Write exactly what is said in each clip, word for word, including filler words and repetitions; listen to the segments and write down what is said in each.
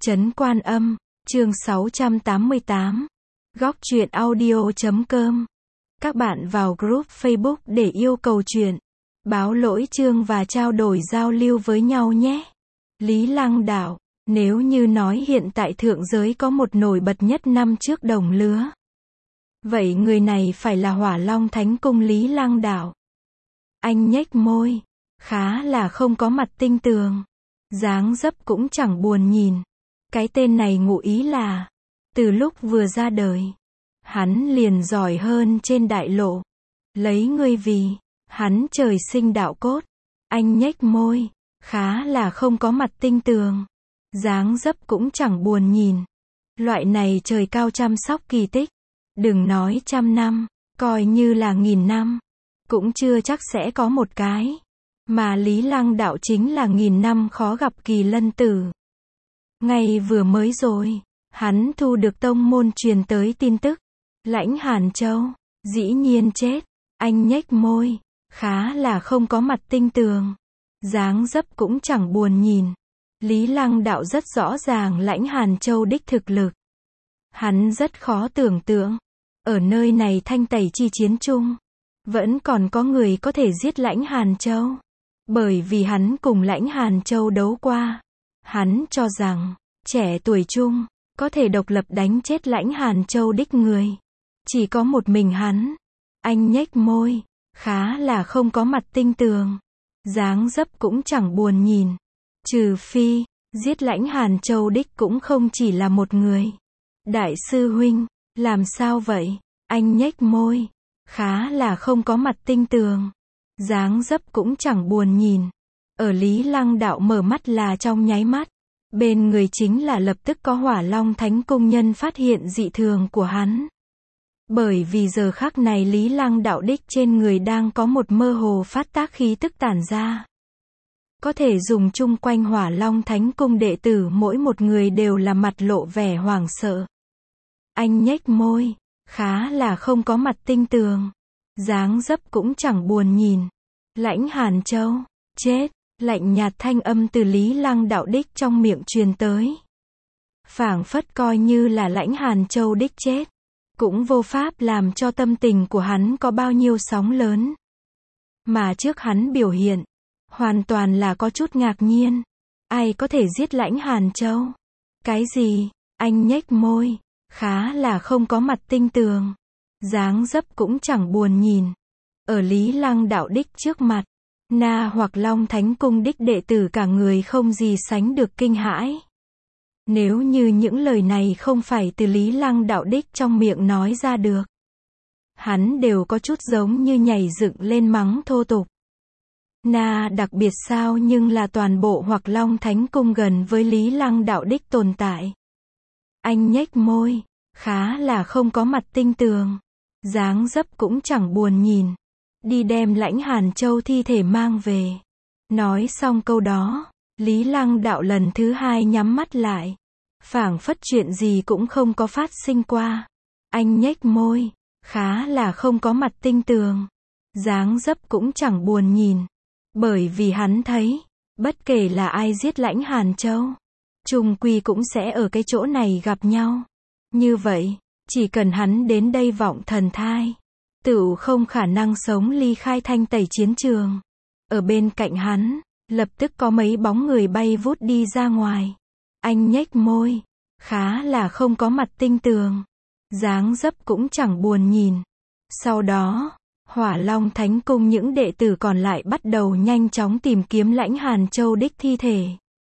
Trấn Quan Âm, chương sáu trăm tám mươi tám. Góc truyện audio chấm com. Các bạn vào group Facebook để yêu cầu chuyện, báo lỗi chương và trao đổi giao lưu với nhau nhé. Lý Lăng Đạo, nếu như nói hiện tại thượng giới có một nổi bật nhất năm trước đồng lứa, vậy người này phải là Hỏa Long Thánh Cung Lý Lăng Đạo. Anh nhếch môi, khá là không có mặt tinh tường, dáng dấp cũng chẳng buồn nhìn. Cái tên này ngụ ý là, từ lúc vừa ra đời, hắn liền giỏi hơn trên đại lộ. Lấy ngươi vì, hắn trời sinh đạo cốt. Anh nhếch môi, khá là không có mặt tinh tường, dáng dấp cũng chẳng buồn nhìn. Loại này trời cao chăm sóc kỳ tích, đừng nói trăm năm, coi như là nghìn năm, cũng chưa chắc sẽ có một cái. Mà Lý Lăng Đạo chính là nghìn năm khó gặp kỳ lân tử. Ngay vừa mới rồi, hắn thu được tông môn truyền tới tin tức, Lãnh Hàn Châu, dĩ nhiên chết. Anh nhếch môi, khá là không có mặt tinh tường, dáng dấp cũng chẳng buồn nhìn. Lý Lăng Đạo rất rõ ràng Lãnh Hàn Châu đích thực lực. Hắn rất khó tưởng tượng, ở nơi này thanh tẩy chi chiến chung, vẫn còn có người có thể giết Lãnh Hàn Châu. Bởi vì hắn cùng Lãnh Hàn Châu đấu qua. Hắn cho rằng, trẻ tuổi chung, có thể độc lập đánh chết Lãnh Hàn Châu đích người, chỉ có một mình hắn. Anh nhếch môi, khá là không có mặt tinh tường, dáng dấp cũng chẳng buồn nhìn. Trừ phi, giết Lãnh Hàn Châu đích cũng không chỉ là một người. Đại sư huynh, làm sao vậy? Anh nhếch môi, khá là không có mặt tinh tường, dáng dấp cũng chẳng buồn nhìn. Ở Lý Lăng Đạo mở mắt là trong nháy mắt, bên người chính là lập tức có Hỏa Long Thánh Cung nhân phát hiện dị thường của hắn. Bởi vì giờ khắc này Lý Lăng Đạo đích trên người đang có một mơ hồ phát tác khí tức tản ra. Có thể dùng chung quanh Hỏa Long Thánh Cung đệ tử mỗi một người đều là mặt lộ vẻ hoảng sợ. Anh nhếch môi, khá là không có mặt tinh tường, dáng dấp cũng chẳng buồn nhìn. Lãnh Hàn Châu, chết. Lạnh nhạt thanh âm từ Lý Lăng Đạo đích trong miệng truyền tới. Phảng phất coi như là Lãnh Hàn Châu đích chết, cũng vô pháp làm cho tâm tình của hắn có bao nhiêu sóng lớn. Mà trước hắn biểu hiện, hoàn toàn là có chút ngạc nhiên. Ai có thể giết Lãnh Hàn Châu? Cái gì? Anh nhếch môi, khá là không có mặt tinh tường, dáng dấp cũng chẳng buồn nhìn. Ở Lý Lăng Đạo đích trước mặt, Na hoặc Long Thánh Cung đích đệ tử cả người không gì sánh được kinh hãi. Nếu như những lời này không phải từ Lý Lăng Đạo đích trong miệng nói ra được, hắn đều có chút giống như nhảy dựng lên mắng thô tục. Na đặc biệt sao nhưng là toàn bộ hoặc Long Thánh Cung gần với Lý Lăng Đạo đích tồn tại. Anh nhếch môi, khá là không có mặt tinh tường, dáng dấp cũng chẳng buồn nhìn. Đi đem Lãnh Hàn Châu thi thể mang về. Nói xong câu đó, Lý Lăng Đạo lần thứ hai nhắm mắt lại, phảng phất chuyện gì cũng không có phát sinh qua. Anh nhếch môi, khá là không có mặt tinh tường, dáng dấp cũng chẳng buồn nhìn. Bởi vì hắn thấy, bất kể là ai giết Lãnh Hàn Châu, chung quy cũng sẽ ở cái chỗ này gặp nhau. Như vậy, chỉ cần hắn đến đây Vọng Thần Thai, tựu không khả năng sống ly khai thanh tẩy chiến trường. Ở bên cạnh hắn, lập tức có mấy bóng người bay vút đi ra ngoài. Anh nhếch môi, khá là không có mặt tinh tường, dáng dấp cũng chẳng buồn nhìn. Sau đó, Hỏa Long Thánh Cung những đệ tử còn lại bắt đầu nhanh chóng tìm kiếm Lãnh Hàn Châu đích thi thể.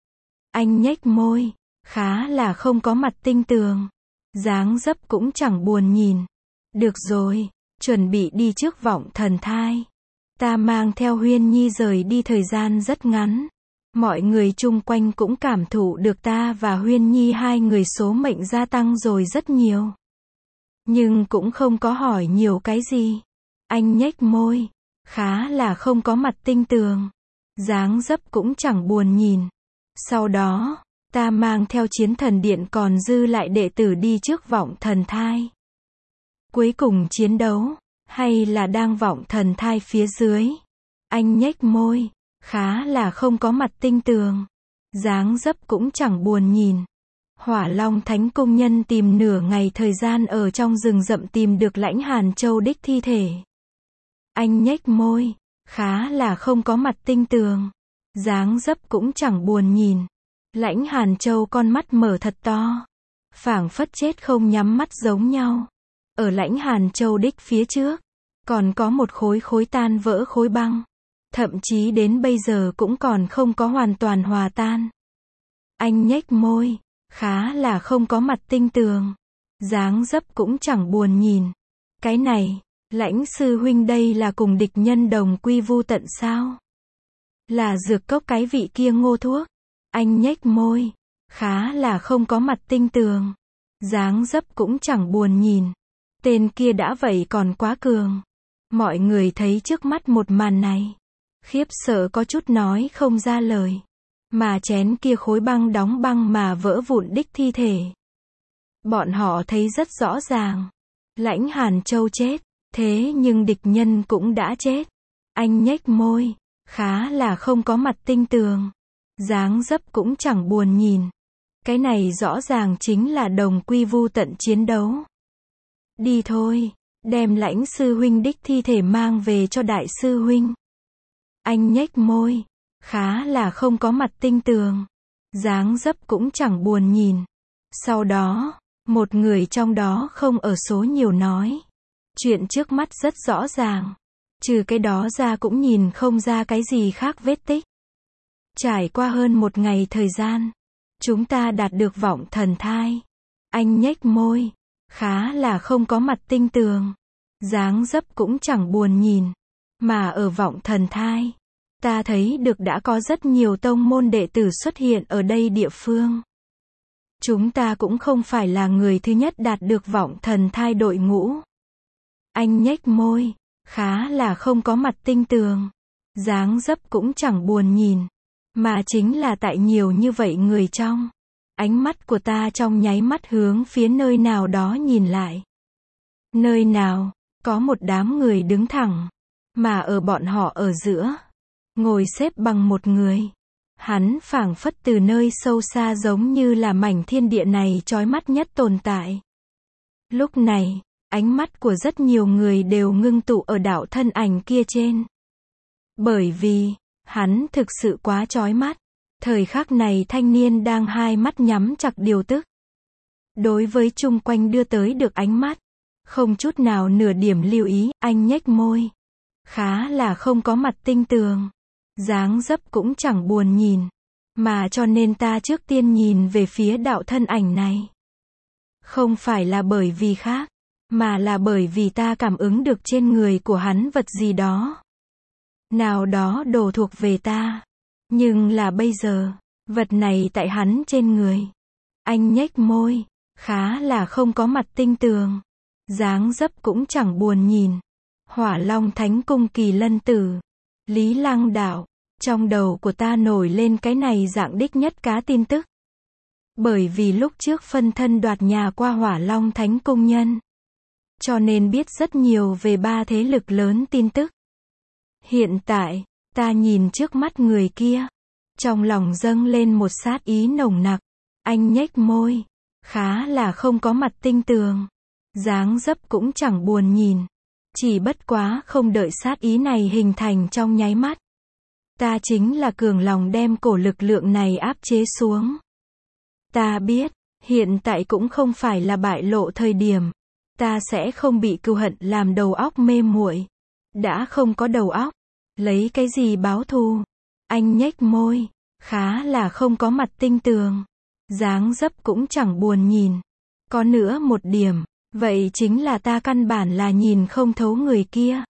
Anh nhếch môi, khá là không có mặt tinh tường, dáng dấp cũng chẳng buồn nhìn. Được rồi, chuẩn bị đi trước Vọng Thần Thai. Ta mang theo Huyên Nhi rời đi thời gian rất ngắn. Mọi người chung quanh cũng cảm thụ được ta và Huyên Nhi hai người số mệnh gia tăng rồi rất nhiều. Nhưng cũng không có hỏi nhiều cái gì. Anh nhếch môi, khá là không có mặt tinh tường, dáng dấp cũng chẳng buồn nhìn. Sau đó, ta mang theo Chiến Thần Điện còn dư lại đệ tử đi trước Vọng Thần Thai. Cuối cùng chiến đấu, hay là đang Vọng Thần Thai phía dưới? Anh nhếch môi, khá là không có mặt tinh tường, dáng dấp cũng chẳng buồn nhìn. Hỏa Long Thánh Cung Nhân tìm nửa ngày thời gian ở trong rừng rậm tìm được Lãnh Hàn Châu đích thi thể. Anh nhếch môi, khá là không có mặt tinh tường. Dáng dấp cũng chẳng buồn nhìn. Lãnh Hàn Châu con mắt mở thật to. Phảng phất chết không nhắm mắt giống nhau. Ở Lãnh Hàn Châu đích phía trước, còn có một khối khối tan vỡ khối băng. Thậm chí đến bây giờ cũng còn không có hoàn toàn hòa tan. Anh nhếch môi, khá là không có mặt tinh tường. Dáng dấp cũng chẳng buồn nhìn. Cái này, Lãnh sư huynh đây là cùng địch nhân đồng quy vu tận sao? Là dược cốc cái vị kia ngô thuốc. Anh nhếch môi, khá là không có mặt tinh tường. Dáng dấp cũng chẳng buồn nhìn. Tên kia đã vậy còn quá cường. Mọi người thấy trước mắt một màn này, khiếp sợ có chút nói không ra lời. Mà chén kia khối băng đóng băng mà vỡ vụn đích thi thể. Bọn họ thấy rất rõ ràng. Lãnh Hàn Châu chết, thế nhưng địch nhân cũng đã chết. Anh nhếch môi, khá là không có mặt tinh tường. Dáng dấp cũng chẳng buồn nhìn. Cái này rõ ràng chính là đồng quy vu tận chiến đấu. Đi thôi, đem Lãnh sư huynh đích thi thể mang về cho đại sư huynh. Anh nhếch môi, khá là không có mặt tinh tường. Dáng dấp cũng chẳng buồn nhìn. Sau đó, một người trong đó không ở số nhiều nói. Chuyện trước mắt rất rõ ràng. Trừ cái đó ra cũng nhìn không ra cái gì khác vết tích. Trải qua hơn một ngày thời gian, chúng ta đạt được vọng thần thai. Anh nhếch môi, khá là không có mặt tinh tường. Dáng dấp cũng chẳng buồn nhìn. Mà ở vọng thần thai, ta thấy được đã có rất nhiều tông môn đệ tử xuất hiện ở đây địa phương. Chúng ta cũng không phải là người thứ nhất đạt được vọng thần thai đội ngũ. Anh nhếch môi, khá là không có mặt tinh tường. Dáng dấp cũng chẳng buồn nhìn. Mà chính là tại nhiều như vậy người trong. Ánh mắt của ta trong nháy mắt hướng phía nơi nào đó nhìn lại. Nơi nào, có một đám người đứng thẳng. Mà ở bọn họ ở giữa, ngồi xếp bằng một người. Hắn phảng phất từ nơi sâu xa giống như là mảnh thiên địa này chói mắt nhất tồn tại. Lúc này, ánh mắt của rất nhiều người đều ngưng tụ ở đạo thân ảnh kia trên. Bởi vì, hắn thực sự quá chói mắt. Thời khắc này thanh niên đang hai mắt nhắm chặt điều tức. Đối với chung quanh đưa tới được ánh mắt, không chút nào nửa điểm lưu ý, anh nhếch môi. Khá là không có mặt tinh tường. Dáng dấp cũng chẳng buồn nhìn. Mà cho nên ta trước tiên nhìn về phía đạo thân ảnh này. Không phải là bởi vì khác, mà là bởi vì ta cảm ứng được trên người của hắn vật gì đó. Nào đó đồ thuộc về ta. Nhưng là bây giờ, vật này tại hắn trên người. Anh nhếch môi, khá là không có mặt tinh tường. Dáng dấp cũng chẳng buồn nhìn. Hỏa Long Thánh Cung Kỳ Lân Tử. Lý Lăng Đạo. Trong đầu của ta nổi lên cái này dạng đích nhất cá tin tức. Bởi vì lúc trước phân thân đoạt nhà qua Hỏa Long Thánh Cung nhân. Cho nên biết rất nhiều về ba thế lực lớn tin tức. Hiện tại, ta nhìn trước mắt người kia. Trong lòng dâng lên một sát ý nồng nặc. Anh nhếch môi. Khá là không có mặt tinh tường. Dáng dấp cũng chẳng buồn nhìn. Chỉ bất quá không đợi sát ý này hình thành trong nháy mắt. Ta chính là cường lòng đem cổ lực lượng này áp chế xuống. Ta biết, hiện tại cũng không phải là bại lộ thời điểm. Ta sẽ không bị cừu hận làm đầu óc mê muội. Đã không có đầu óc, lấy cái gì báo thù? Anh nhếch môi, khá là không có mặt tinh tường. Dáng dấp cũng chẳng buồn nhìn. Có nữa một điểm, vậy chính là ta căn bản là nhìn không thấu người kia.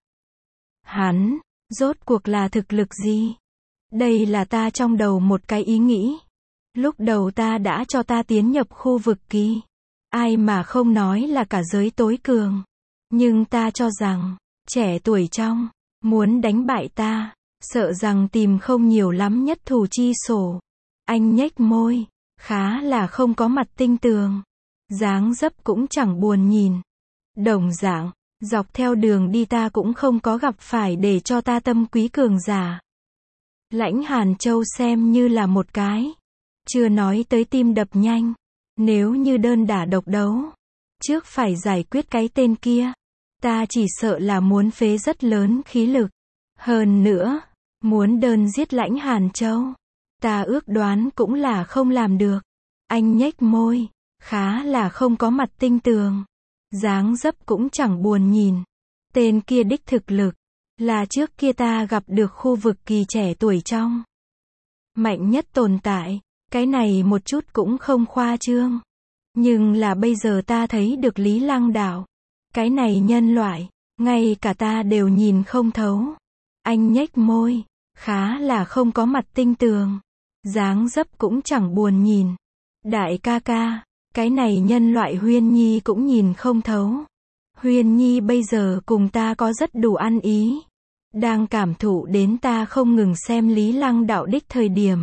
Hắn, rốt cuộc là thực lực gì? Đây là ta trong đầu một cái ý nghĩ. Lúc đầu ta đã cho ta tiến nhập khu vực kỳ. Ai mà không nói là cả giới tối cường. Nhưng ta cho rằng, trẻ tuổi trong, muốn đánh bại ta, sợ rằng tìm không nhiều lắm nhất thủ chi sổ. Anh nhếch môi, khá là không có mặt tinh tường. Dáng dấp cũng chẳng buồn nhìn. Đồng dạng, dọc theo đường đi ta cũng không có gặp phải để cho ta tâm quý cường giả. Lãnh Hàn Châu xem như là một cái. Chưa nói tới tim đập nhanh. Nếu như đơn đả độc đấu, trước phải giải quyết cái tên kia, ta chỉ sợ là muốn phế rất lớn khí lực. Hơn nữa, muốn đơn giết Lãnh Hàn Châu, ta ước đoán cũng là không làm được. Anh nhếch môi, khá là không có mặt tinh tường. Dáng dấp cũng chẳng buồn nhìn. Tên kia đích thực lực, là trước kia ta gặp được khu vực kỳ trẻ tuổi trong mạnh nhất tồn tại. Cái này một chút cũng không khoa trương. Nhưng là bây giờ ta thấy được Lý Lăng Đạo. Cái này nhân loại, ngay cả ta đều nhìn không thấu. Anh nhếch môi, khá là không có mặt tinh tường. Dáng dấp cũng chẳng buồn nhìn. Đại ca ca, cái này nhân loại Huyên Nhi cũng nhìn không thấu. Huyên Nhi bây giờ cùng ta có rất đủ ăn ý. Đang cảm thụ đến ta không ngừng xem Lý Lăng Đạo đích thời điểm.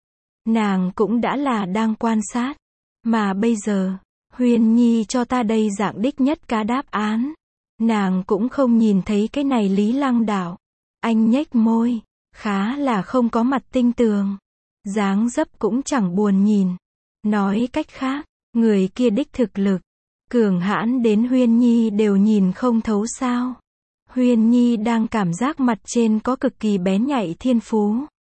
Nàng cũng đã là đang quan sát. Mà bây giờ, Huyên Nhi cho ta đây dạng đích nhất cá đáp án. Nàng cũng không nhìn thấy cái này Lý Lăng Đạo. Anh nhếch môi, khá là không có mặt tinh tường. Dáng dấp cũng chẳng buồn nhìn. Nói cách khác, người kia đích thực lực, cường hãn đến Huyên Nhi đều nhìn không thấu sao. Huyên Nhi đang cảm giác mặt trên có cực kỳ bén nhạy thiên phú.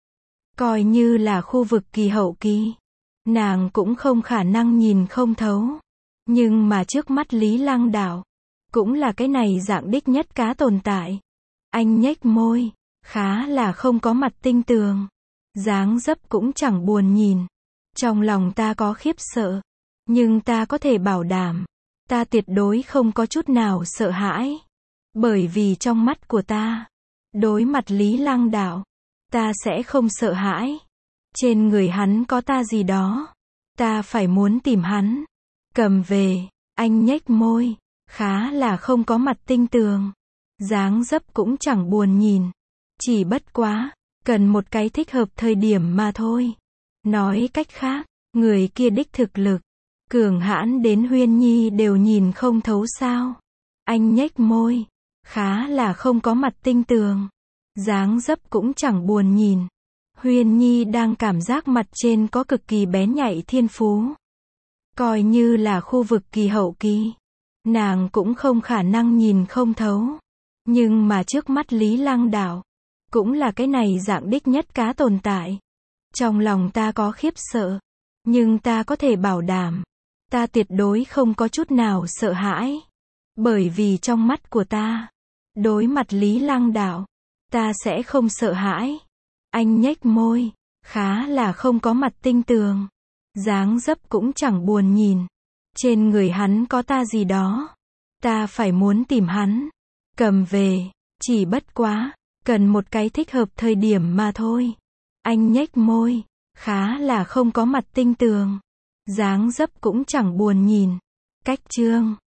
Coi như là khu vực kỳ hậu kỳ, nàng cũng không khả năng nhìn không thấu. Nhưng mà trước mắt Lý Lăng Đạo, cũng là cái này dạng đích nhất cá tồn tại. Anh nhếch môi, khá là không có mặt tinh tường. Dáng dấp cũng chẳng buồn nhìn. Trong lòng ta có khiếp sợ. Nhưng ta có thể bảo đảm, ta tuyệt đối không có chút nào sợ hãi. Bởi vì trong mắt của ta, đối mặt Lý Lăng Đạo, ta sẽ không sợ hãi. Trên người hắn có ta gì đó, ta phải muốn tìm hắn, cầm về. Anh nhếch môi, khá là không có mặt tinh tường. Dáng dấp cũng chẳng buồn nhìn. Chỉ bất quá, cần một cái thích hợp thời điểm mà thôi. Nói cách khác, người kia đích thực lực, cường hãn đến Huyên Nhi đều nhìn không thấu sao. Anh nhếch môi, khá là không có mặt tinh tường. Dáng dấp cũng chẳng buồn nhìn. Huyên Nhi đang cảm giác mặt trên có cực kỳ bén nhạy thiên phú. Coi như là khu vực kỳ hậu kỳ, nàng cũng không khả năng nhìn không thấu. Nhưng mà trước mắt Lý Lăng Đạo, cũng là cái này dạng đích nhất cá tồn tại. Trong lòng ta có khiếp sợ. Nhưng ta có thể bảo đảm, ta tuyệt đối không có chút nào sợ hãi. Bởi vì trong mắt của ta, đối mặt Lý Lăng Đạo, ta sẽ không sợ hãi. Anh nhếch môi, khá là không có mặt tinh tường. Dáng dấp cũng chẳng buồn nhìn. Trên người hắn có ta gì đó, ta phải muốn tìm hắn, cầm về. Chỉ bất quá, cần một cái thích hợp thời điểm mà thôi. Anh nhếch môi, khá là không có mặt tinh tường. Dáng dấp cũng chẳng buồn nhìn. Cách chương